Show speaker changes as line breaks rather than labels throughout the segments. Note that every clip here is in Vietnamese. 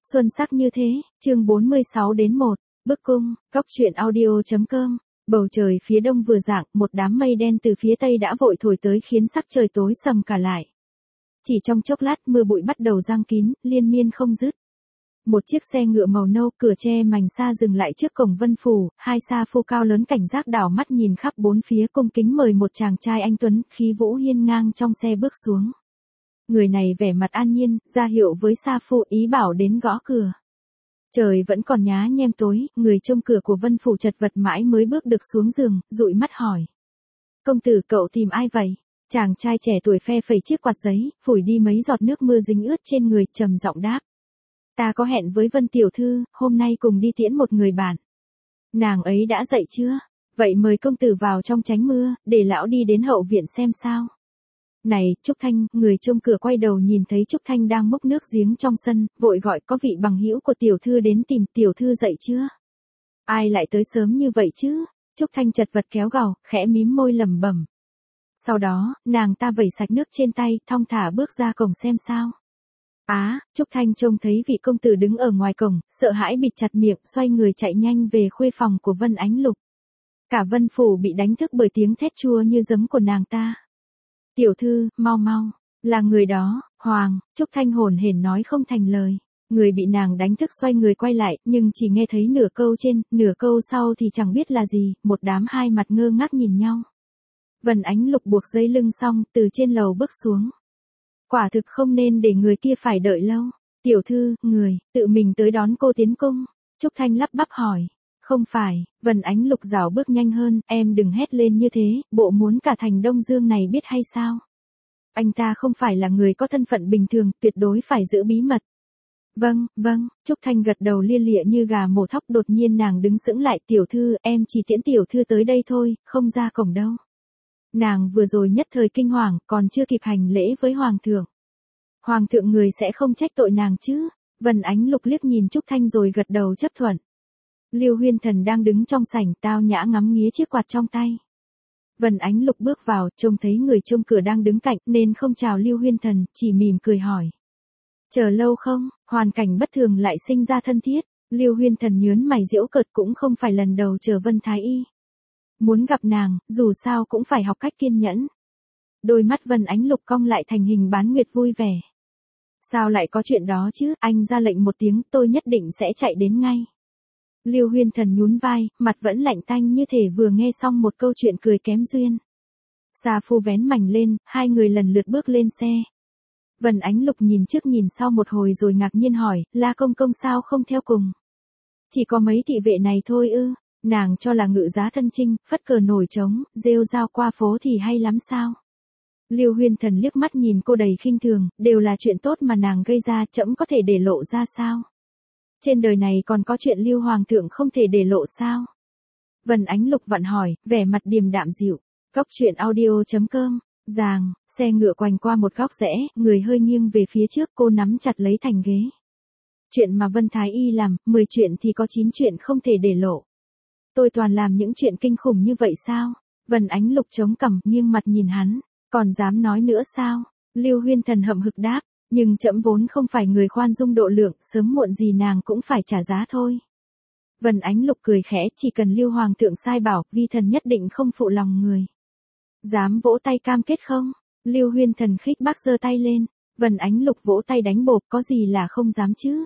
Xuân sắc như thế, chương 46 đến 1, bức cung, cóc truyện audio.com. Bầu trời phía đông vừa rạng, một đám mây đen từ phía tây đã vội thổi tới khiến sắc trời tối sầm cả lại. Chỉ trong chốc lát mưa bụi bắt đầu giăng kín, liên miên không dứt. Một chiếc xe ngựa màu nâu cửa che mành sa dừng lại trước cổng Vân Phủ, hai sa phu cao lớn cảnh giác đảo mắt nhìn khắp bốn phía cung kính mời một chàng trai anh tuấn, khí vũ hiên ngang trong xe bước xuống. Người này vẻ mặt an nhiên, ra hiệu với sa phu ý bảo đến gõ cửa. Trời vẫn còn nhá nhem tối, người trông cửa của Vân Phủ chật vật mãi mới bước được xuống giường, dụi mắt hỏi. Công tử cậu tìm ai vậy? Chàng trai trẻ tuổi phe phẩy chiếc quạt giấy, phủi đi mấy giọt nước mưa dính ướt trên người, trầm giọng đáp. Ta có hẹn với Vân tiểu thư, hôm nay cùng đi tiễn một người bạn. Nàng ấy đã dậy chưa? Vậy mời công tử vào trong tránh mưa, để lão đi đến hậu viện xem sao. Này, Trúc Thanh, người trông cửa quay đầu nhìn thấy Trúc Thanh đang múc nước giếng trong sân, vội gọi có vị bằng hữu của tiểu thư đến tìm, tiểu thư dậy chưa? Ai lại tới sớm như vậy chứ? Trúc Thanh chật vật kéo gào, khẽ mím môi lẩm bẩm. Sau đó, nàng ta vẩy sạch nước trên tay, thong thả bước ra cổng xem sao. Trúc Thanh trông thấy vị công tử đứng ở ngoài cổng, sợ hãi bịt chặt miệng, xoay người chạy nhanh về khuê phòng của Vân Ánh Lục. Cả Vân Phủ bị đánh thức bởi tiếng thét chua như giấm của nàng ta. Tiểu thư, mau mau, là người đó, Hoàng, Trúc Thanh hồn hển nói không thành lời. Người bị nàng đánh thức xoay người quay lại, nhưng chỉ nghe thấy nửa câu trên, nửa câu sau thì chẳng biết là gì, một đám hai mặt ngơ ngác nhìn nhau. Vân Ánh Lục buộc dây lưng xong, từ trên lầu bước xuống. Quả thực không nên để người kia phải đợi lâu. Tiểu thư, người, tự mình tới đón cô tiến cung. Trúc Thanh lắp bắp hỏi. Không phải, Vân Ánh Lục rảo bước nhanh hơn, em đừng hét lên như thế, bộ muốn cả thành Đông Dương này biết hay sao? Anh ta không phải là người có thân phận bình thường, tuyệt đối phải giữ bí mật. Vâng, Trúc Thanh gật đầu lia lịa như gà mổ thóc, đột nhiên nàng đứng sững lại, tiểu thư, em chỉ tiễn tiểu thư tới đây thôi, không ra cổng đâu. Nàng vừa rồi nhất thời kinh hoàng, còn chưa kịp hành lễ với Hoàng thượng. Hoàng thượng người sẽ không trách tội nàng chứ? Vân Ánh Lục liếc nhìn Trúc Thanh rồi gật đầu chấp thuận. Lưu Huyên Thần đang đứng trong sảnh tao nhã ngắm nghía chiếc quạt trong tay. Vân Ánh Lục bước vào, trông thấy người trông cửa đang đứng cạnh nên không chào Lưu Huyên Thần, chỉ mỉm cười hỏi. Chờ lâu không? Hoàn cảnh bất thường lại sinh ra thân thiết. Lưu Huyên Thần nhớn mày giễu cợt, cũng không phải lần đầu chờ Vân Thái Y. Muốn gặp nàng, dù sao cũng phải học cách kiên nhẫn. Đôi mắt Vân Ánh Lục cong lại thành hình bán nguyệt vui vẻ. Sao lại có chuyện đó chứ, anh ra lệnh một tiếng, tôi nhất định sẽ chạy đến ngay. Lưu Huyên Thần nhún vai, mặt vẫn lạnh tanh như thể vừa nghe xong một câu chuyện cười kém duyên. Sa phu vén mảnh lên, hai người lần lượt bước lên xe. Vân Ánh Lục nhìn trước nhìn sau một hồi rồi ngạc nhiên hỏi, La công công sao không theo cùng? Chỉ có mấy thị vệ này thôi ư? Nàng cho là ngự giá thân chinh, phất cờ nổi trống, rêu rao qua phố thì hay lắm sao? Lưu Huyên Thần liếc mắt nhìn cô đầy khinh thường, đều là chuyện tốt mà nàng gây ra, trẫm có thể để lộ ra sao? Trên đời này còn có chuyện Lưu Hoàng thượng không thể để lộ sao? Vân Ánh Lục vặn hỏi, vẻ mặt điềm đạm dịu. Cóc truyện audio.com. Ràng, xe ngựa quanh qua một góc rẽ, người hơi nghiêng về phía trước, cô nắm chặt lấy thành ghế. Chuyện mà Vân Thái Y làm, 10 chuyện thì có 9 chuyện không thể để lộ. Tôi toàn làm những chuyện kinh khủng như vậy sao? Vân Ánh Lục chống cằm, nghiêng mặt nhìn hắn. Còn dám nói nữa sao? Lưu Huyên Thần hậm hực đáp. Nhưng trẫm vốn không phải người khoan dung độ lượng, sớm muộn gì nàng cũng phải trả giá thôi. Vân Ánh Lục cười khẽ, chỉ cần Lưu Hoàng thượng sai bảo, vi thần nhất định không phụ lòng người. Dám vỗ tay cam kết không? Lưu Huyên Thần khích bác giơ tay lên. Vân Ánh Lục vỗ tay đánh bộp, có gì là không dám chứ?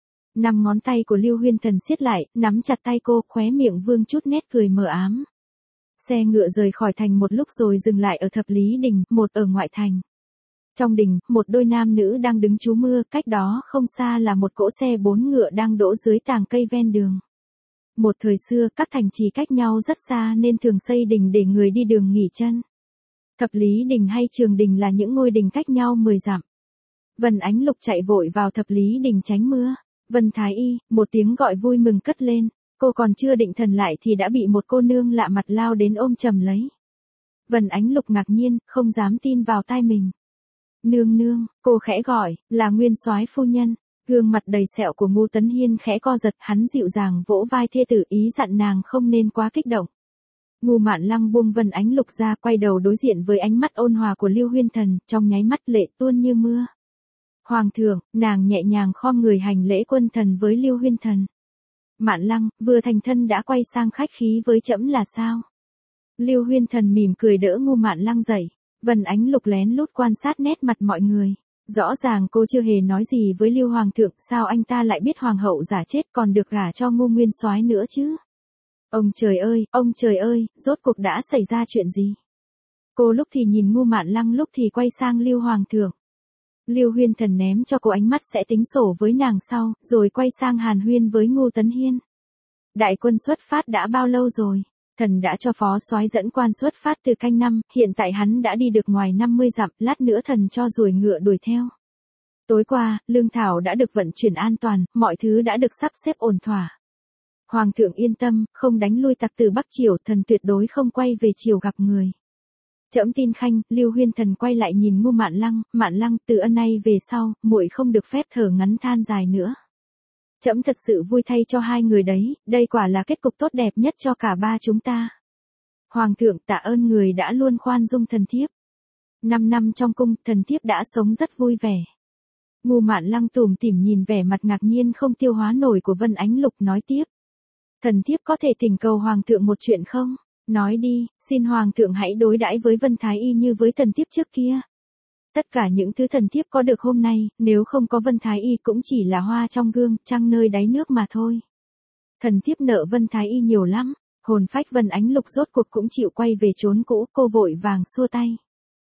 5 ngón tay của Lưu Huyên Thần siết lại, nắm chặt tay cô, khóe miệng vương chút nét cười mờ ám. Xe ngựa rời khỏi thành một lúc rồi dừng lại ở Thập Lý Đình, một ở ngoại thành. Trong đình, một đôi nam nữ đang đứng trú mưa, cách đó không xa là một cỗ xe 4 ngựa đang đỗ dưới tàng cây ven đường. Một thời xưa, các thành trì cách nhau rất xa nên thường xây đình để người đi đường nghỉ chân. Thập Lý Đình hay Trường Đình là những ngôi đình cách nhau 10 dặm. Vân Ánh Lục chạy vội vào Thập Lý Đình tránh mưa. Vân Thái Y, một tiếng gọi vui mừng cất lên. Cô còn chưa định thần lại thì đã bị một cô nương lạ mặt lao đến ôm chầm lấy. Vân Ánh Lục ngạc nhiên, không dám tin vào tai mình. Nương, cô khẽ gọi, là Nguyên Soái phu nhân. Gương mặt đầy sẹo của Ngô Tấn Hiên khẽ co giật, hắn dịu dàng vỗ vai thê tử, ý dặn nàng không nên quá kích động. Ngô Mạn Lăng buông Vân Ánh Lục ra, quay đầu đối diện với ánh mắt ôn hòa của Lưu Huyên Thần, trong nháy mắt lệ tuôn như mưa. Hoàng thượng, nàng nhẹ nhàng khom người hành lễ quân thần với Lưu Huyên Thần. Mạn Lăng, vừa thành thân đã quay sang khách khí với trẫm là sao? Lưu Huyên Thần mỉm cười đỡ ngu Mạn Lăng dậy. Vân Ánh Lục lén lút quan sát nét mặt mọi người. Rõ ràng cô chưa hề nói gì với Lưu Hoàng thượng, sao anh ta lại biết Hoàng hậu giả chết còn được gả cho Ngô Nguyên Soái nữa chứ? Ông trời ơi, rốt cuộc đã xảy ra chuyện gì? Cô lúc thì nhìn ngu Mạn Lăng lúc thì quay sang Lưu Hoàng thượng. Lưu Huyên Thần ném cho cô ánh mắt sẽ tính sổ với nàng sau, rồi quay sang hàn huyên với Ngô Tấn Hiên. Đại quân xuất phát đã bao lâu rồi? Thần đã cho phó soái dẫn quan xuất phát từ canh năm, hiện tại hắn đã đi được ngoài 50 dặm, lát nữa thần cho ruồi ngựa đuổi theo. Tối qua, lương thảo đã được vận chuyển an toàn, mọi thứ đã được sắp xếp ổn thỏa. Hoàng thượng yên tâm, không đánh lui tặc từ Bắc Triều, thần tuyệt đối không quay về triều gặp người. Trẫm tin khanh. Lưu Huyên Thần quay lại nhìn Ngô Mạn Lăng, từ ân nay về sau, muội không được phép thở ngắn than dài nữa. Trẫm thật sự vui thay cho hai người đấy, đây quả là kết cục tốt đẹp nhất cho cả ba chúng ta. Hoàng thượng tạ ơn người đã luôn khoan dung thần thiếp. 5 năm trong cung, thần thiếp đã sống rất vui vẻ. Ngô Mạn Lăng tủm tỉm nhìn vẻ mặt ngạc nhiên không tiêu hóa nổi của Vân Ánh Lục nói tiếp. Thần thiếp có thể thỉnh cầu Hoàng thượng một chuyện không? Nói đi, xin Hoàng thượng hãy đối đãi với Vân Thái Y như với thần thiếp trước kia. Tất cả những thứ thần thiếp có được hôm nay, nếu không có Vân Thái Y cũng chỉ là hoa trong gương, trăng nơi đáy nước mà thôi. Thần thiếp nợ Vân Thái Y nhiều lắm. Hồn phách Vân Ánh Lục rốt cuộc cũng chịu quay về chốn cũ, cô vội vàng xua tay.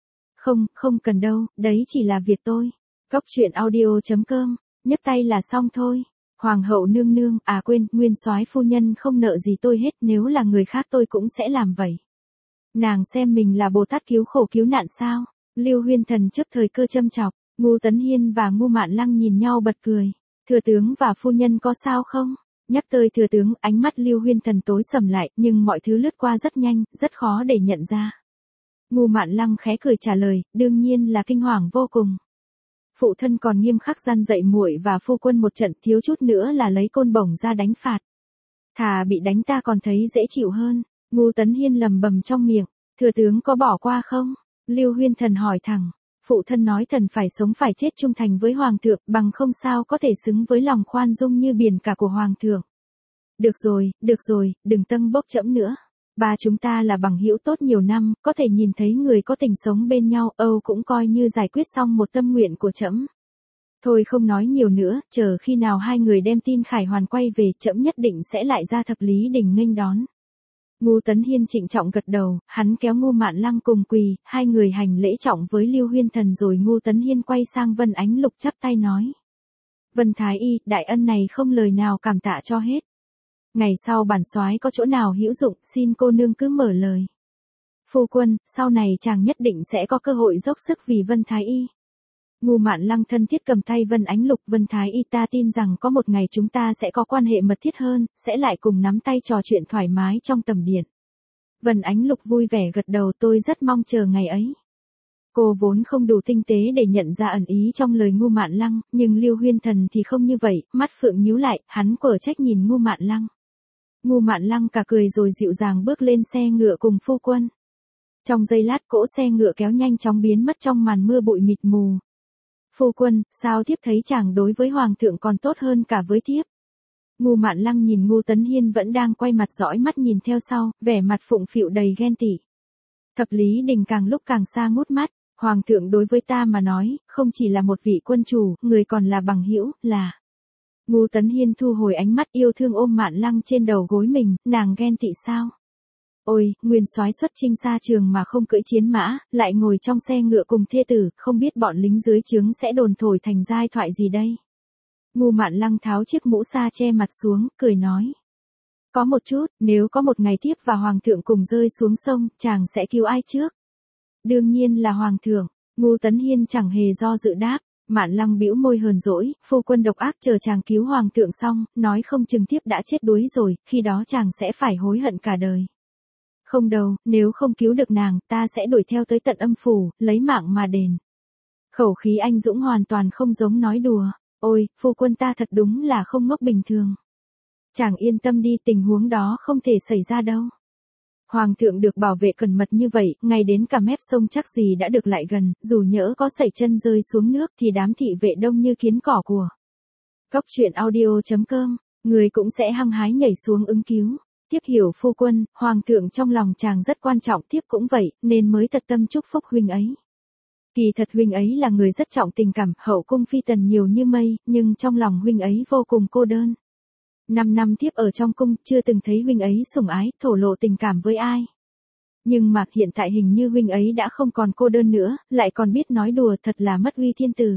Không cần đâu, đấy chỉ là việc tôi. Góc truyện audio.com, nhấp tay là xong thôi. Hoàng hậu nương nương, quên, Nguyên soái phu nhân không nợ gì tôi hết, nếu là người khác tôi cũng sẽ làm vậy. Nàng xem mình là Bồ Tát cứu khổ cứu nạn sao? Lưu Huyên Thần chấp thời cơ châm chọc, Ngô Tấn Hiên và Ngô Mạn Lăng nhìn nhau bật cười. Thừa tướng và phu nhân có sao không? Nhắc tới thừa tướng, ánh mắt Lưu Huyên Thần tối sầm lại, nhưng mọi thứ lướt qua rất nhanh, rất khó để nhận ra. Ngô Mạn Lăng khẽ cười trả lời, đương nhiên là kinh hoàng vô cùng. Phụ thân còn nghiêm khắc gian dạy muội và phu quân một trận, thiếu chút nữa là lấy côn bổng ra đánh phạt. Thà bị đánh ta còn thấy dễ chịu hơn. Ngô Tấn Hiên lầm bầm trong miệng, thừa tướng có bỏ qua không? Lưu Huyên Thần hỏi thẳng. Phụ thân nói thần phải sống phải chết trung thành với Hoàng thượng, bằng không sao có thể xứng với lòng khoan dung như biển cả của Hoàng thượng. Được rồi, đừng tâng bốc trẫm nữa. Ba chúng ta là bằng hữu tốt nhiều năm, có thể nhìn thấy người có tình sống bên nhau, cũng coi như giải quyết xong một tâm nguyện của trẫm. Thôi không nói nhiều nữa, chờ khi nào hai người đem tin Khải Hoàn quay về, trẫm nhất định sẽ lại ra Thập Lý Đình nghênh đón. Ngô Tấn Hiên trịnh trọng gật đầu, hắn kéo Ngô Mạn Lăng cùng quỳ, hai người hành lễ trọng với Lưu Huyên Thần rồi Ngô Tấn Hiên quay sang Vân Ánh Lục chắp tay nói. Vân Thái Y, đại ân này không lời nào cảm tạ cho hết. Ngày sau bản soái có chỗ nào hữu dụng, xin cô nương cứ mở lời. Phu quân, sau này chàng nhất định sẽ có cơ hội dốc sức vì Vân Thái Y. Ngô Mạn Lăng thân thiết cầm tay Vân Ánh Lục. Vân Thái Y, ta tin rằng có một ngày chúng ta sẽ có quan hệ mật thiết hơn, sẽ lại cùng nắm tay trò chuyện thoải mái trong tầm điện. Vân Ánh Lục vui vẻ gật đầu, tôi rất mong chờ ngày ấy. Cô vốn không đủ tinh tế để nhận ra ẩn ý trong lời Ngô Mạn Lăng, nhưng Lưu Huyên Thần thì không như vậy, mắt phượng nhíu lại, hắn quở trách nhìn Ngô Mạn Lăng. Ngô Mạn Lăng cả cười rồi dịu dàng bước lên xe ngựa cùng phu quân. Trong giây lát cỗ xe ngựa kéo nhanh chóng biến mất trong màn mưa bụi mịt mù. Phu quân, sao thiếp thấy chàng đối với Hoàng thượng còn tốt hơn cả với thiếp? Ngô Mạn Lăng nhìn Ngô Tấn Hiên vẫn đang quay mặt dõi mắt nhìn theo sau, vẻ mặt phụng phịu đầy ghen tị. Thập Lý Đình càng lúc càng xa ngút mắt, Hoàng thượng đối với ta mà nói, không chỉ là một vị quân chủ, người còn là bằng hữu, là... Ngô Tấn Hiên thu hồi ánh mắt yêu thương ôm Mạn Lăng trên đầu gối mình, nàng ghen tị sao? Ôi, Nguyên soái xuất chinh xa trường mà không cưỡi chiến mã, lại ngồi trong xe ngựa cùng thê tử, không biết bọn lính dưới trướng sẽ đồn thổi thành giai thoại gì đây? Ngô Mạn Lăng tháo chiếc mũ sa che mặt xuống, cười nói. Có một chút, nếu có một ngày thiếp và Hoàng thượng cùng rơi xuống sông, chàng sẽ cứu ai trước? Đương nhiên là Hoàng thượng. Ngô Tấn Hiên chẳng hề do dự đáp. Mạn Lăng bĩu môi hờn dỗi, phu quân độc ác, chờ chàng cứu Hoàng thượng xong, nói không chừng thiếp đã chết đuối rồi, khi đó chàng sẽ phải hối hận cả đời. Không đâu, nếu không cứu được nàng, ta sẽ đuổi theo tới tận âm phủ, lấy mạng mà đền. Khẩu khí anh dũng hoàn toàn không giống nói đùa. Ôi, phu quân ta thật đúng là không ngốc bình thường. Chàng yên tâm đi, tình huống đó không thể xảy ra đâu. Hoàng thượng được bảo vệ cẩn mật như vậy, ngay đến cả mép sông chắc gì đã được lại gần, dù nhỡ có sẩy chân rơi xuống nước thì đám thị vệ đông như kiến cỏ của. Cóc truyện audio.com, người cũng sẽ hăng hái nhảy xuống ứng cứu. Tiếp hiểu phu quân, hoàng thượng trong lòng chàng rất quan trọng, tiếp cũng vậy, nên mới thật tâm chúc phúc huynh ấy. Kỳ thật huynh ấy là người rất trọng tình cảm, hậu cung phi tần nhiều như mây, nhưng trong lòng huynh ấy vô cùng cô đơn. 5 năm tiếp ở trong cung, chưa từng thấy huynh ấy sủng ái, thổ lộ tình cảm với ai. Nhưng mà hiện tại hình như huynh ấy đã không còn cô đơn nữa, lại còn biết nói đùa, thật là mất uy thiên tử.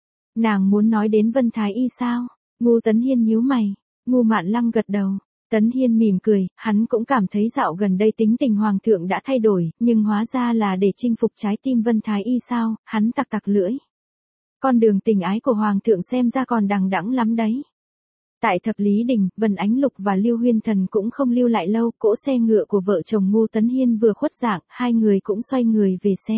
Nàng muốn nói đến Vân Thái Y sao? Ngô Tấn Hiên nhíu mày, Ngô Mạn Lăng gật đầu. Tấn Hiên mỉm cười, hắn cũng cảm thấy dạo gần đây tính tình hoàng thượng đã thay đổi, nhưng hóa ra là để chinh phục trái tim Vân Thái Y sao, hắn tặc tặc lưỡi. Con đường tình ái của hoàng thượng xem ra còn đằng đẵng lắm đấy. Tại Thập Lý Đình, Vân Ánh Lục và Lưu Huyên Thần cũng không lưu lại lâu, cỗ xe ngựa của vợ chồng Ngô Tấn Hiên vừa khuất dạng, hai người cũng xoay người về xe.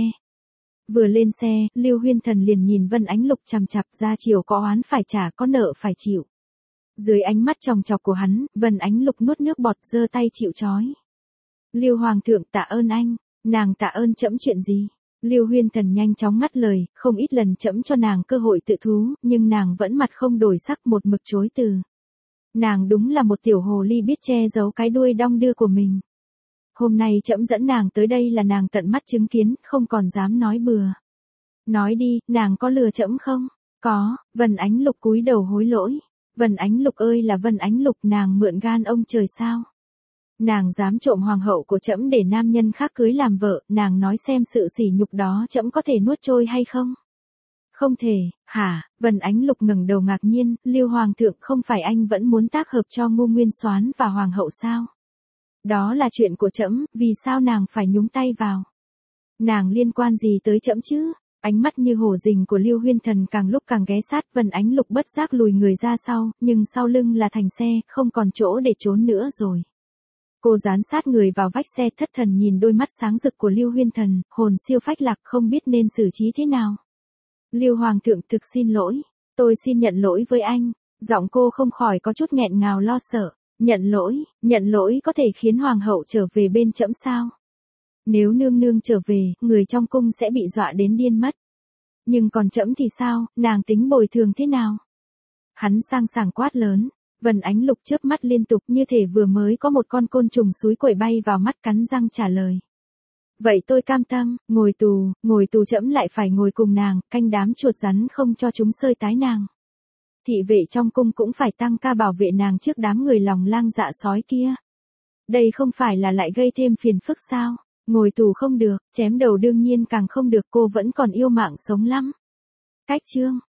Vừa lên xe, Lưu Huyên Thần liền nhìn Vân Ánh Lục chằm chặp, ra chiều có oán phải trả, có nợ phải chịu. Dưới ánh mắt tròng trọc của hắn, Vân Ánh Lục nuốt nước bọt, giơ tay chịu trói. Lưu Hoàng thượng, tạ ơn anh. Nàng tạ ơn trẫm chuyện gì? Lưu Huyên Thần nhanh chóng ngắt lời, không ít lần trẫm cho nàng cơ hội tự thú, nhưng nàng vẫn mặt không đổi sắc, một mực chối từ. Nàng đúng là một tiểu hồ ly biết che giấu cái đuôi đong đưa của mình. Hôm nay trẫm dẫn nàng tới đây là nàng tận mắt chứng kiến, không còn dám nói bừa. Nói đi, nàng có lừa trẫm không? Có. Vân Ánh Lục cúi đầu hối lỗi. Vân Ánh Lục ơi là Vân Ánh Lục, nàng mượn gan ông trời sao? Nàng dám trộm hoàng hậu của trẫm để nam nhân khác cưới làm vợ, nàng nói xem sự sỉ nhục đó trẫm có thể nuốt trôi hay không? Không thể, hả? Vân Ánh Lục ngẩng đầu ngạc nhiên, Lưu Hoàng thượng, không phải anh vẫn muốn tác hợp cho Ngô Nguyên Soán và hoàng hậu sao? Đó là chuyện của trẫm, vì sao nàng phải nhúng tay vào? Nàng liên quan gì tới trẫm chứ? Ánh mắt như hổ rình của Lưu Huyên Thần càng lúc càng ghé sát, Vân Ánh Lục bất giác lùi người ra sau, nhưng sau lưng là thành xe, không còn chỗ để trốn nữa rồi. Cô dán sát người vào vách xe, thất thần nhìn đôi mắt sáng rực của Lưu Huyên Thần, hồn siêu phách lạc, không biết nên xử trí thế nào. Lưu Hoàng thượng, thực xin lỗi, tôi xin nhận lỗi với anh. Giọng cô không khỏi có chút nghẹn ngào lo sợ. Nhận lỗi có thể khiến hoàng hậu trở về bên trẫm sao? Nếu nương nương trở về, người trong cung sẽ bị dọa đến điên mất. Nhưng còn trẫm thì sao, nàng tính bồi thường thế nào? Hắn sang sảng quát lớn. Vân Ánh Lục chớp mắt liên tục, như thể vừa mới có một con côn trùng xúi quẩy bay vào mắt, cắn răng trả lời. Vậy tôi cam tâm, ngồi tù trẫm lại phải ngồi cùng nàng, canh đám chuột rắn không cho chúng sơi tái nàng. Thị vệ trong cung cũng phải tăng ca bảo vệ nàng trước đám người lòng lang dạ sói kia. Đây không phải là lại gây thêm phiền phức sao? Ngồi tù không được, chém đầu đương nhiên càng không được, cô vẫn còn yêu mạng sống lắm. Cách chương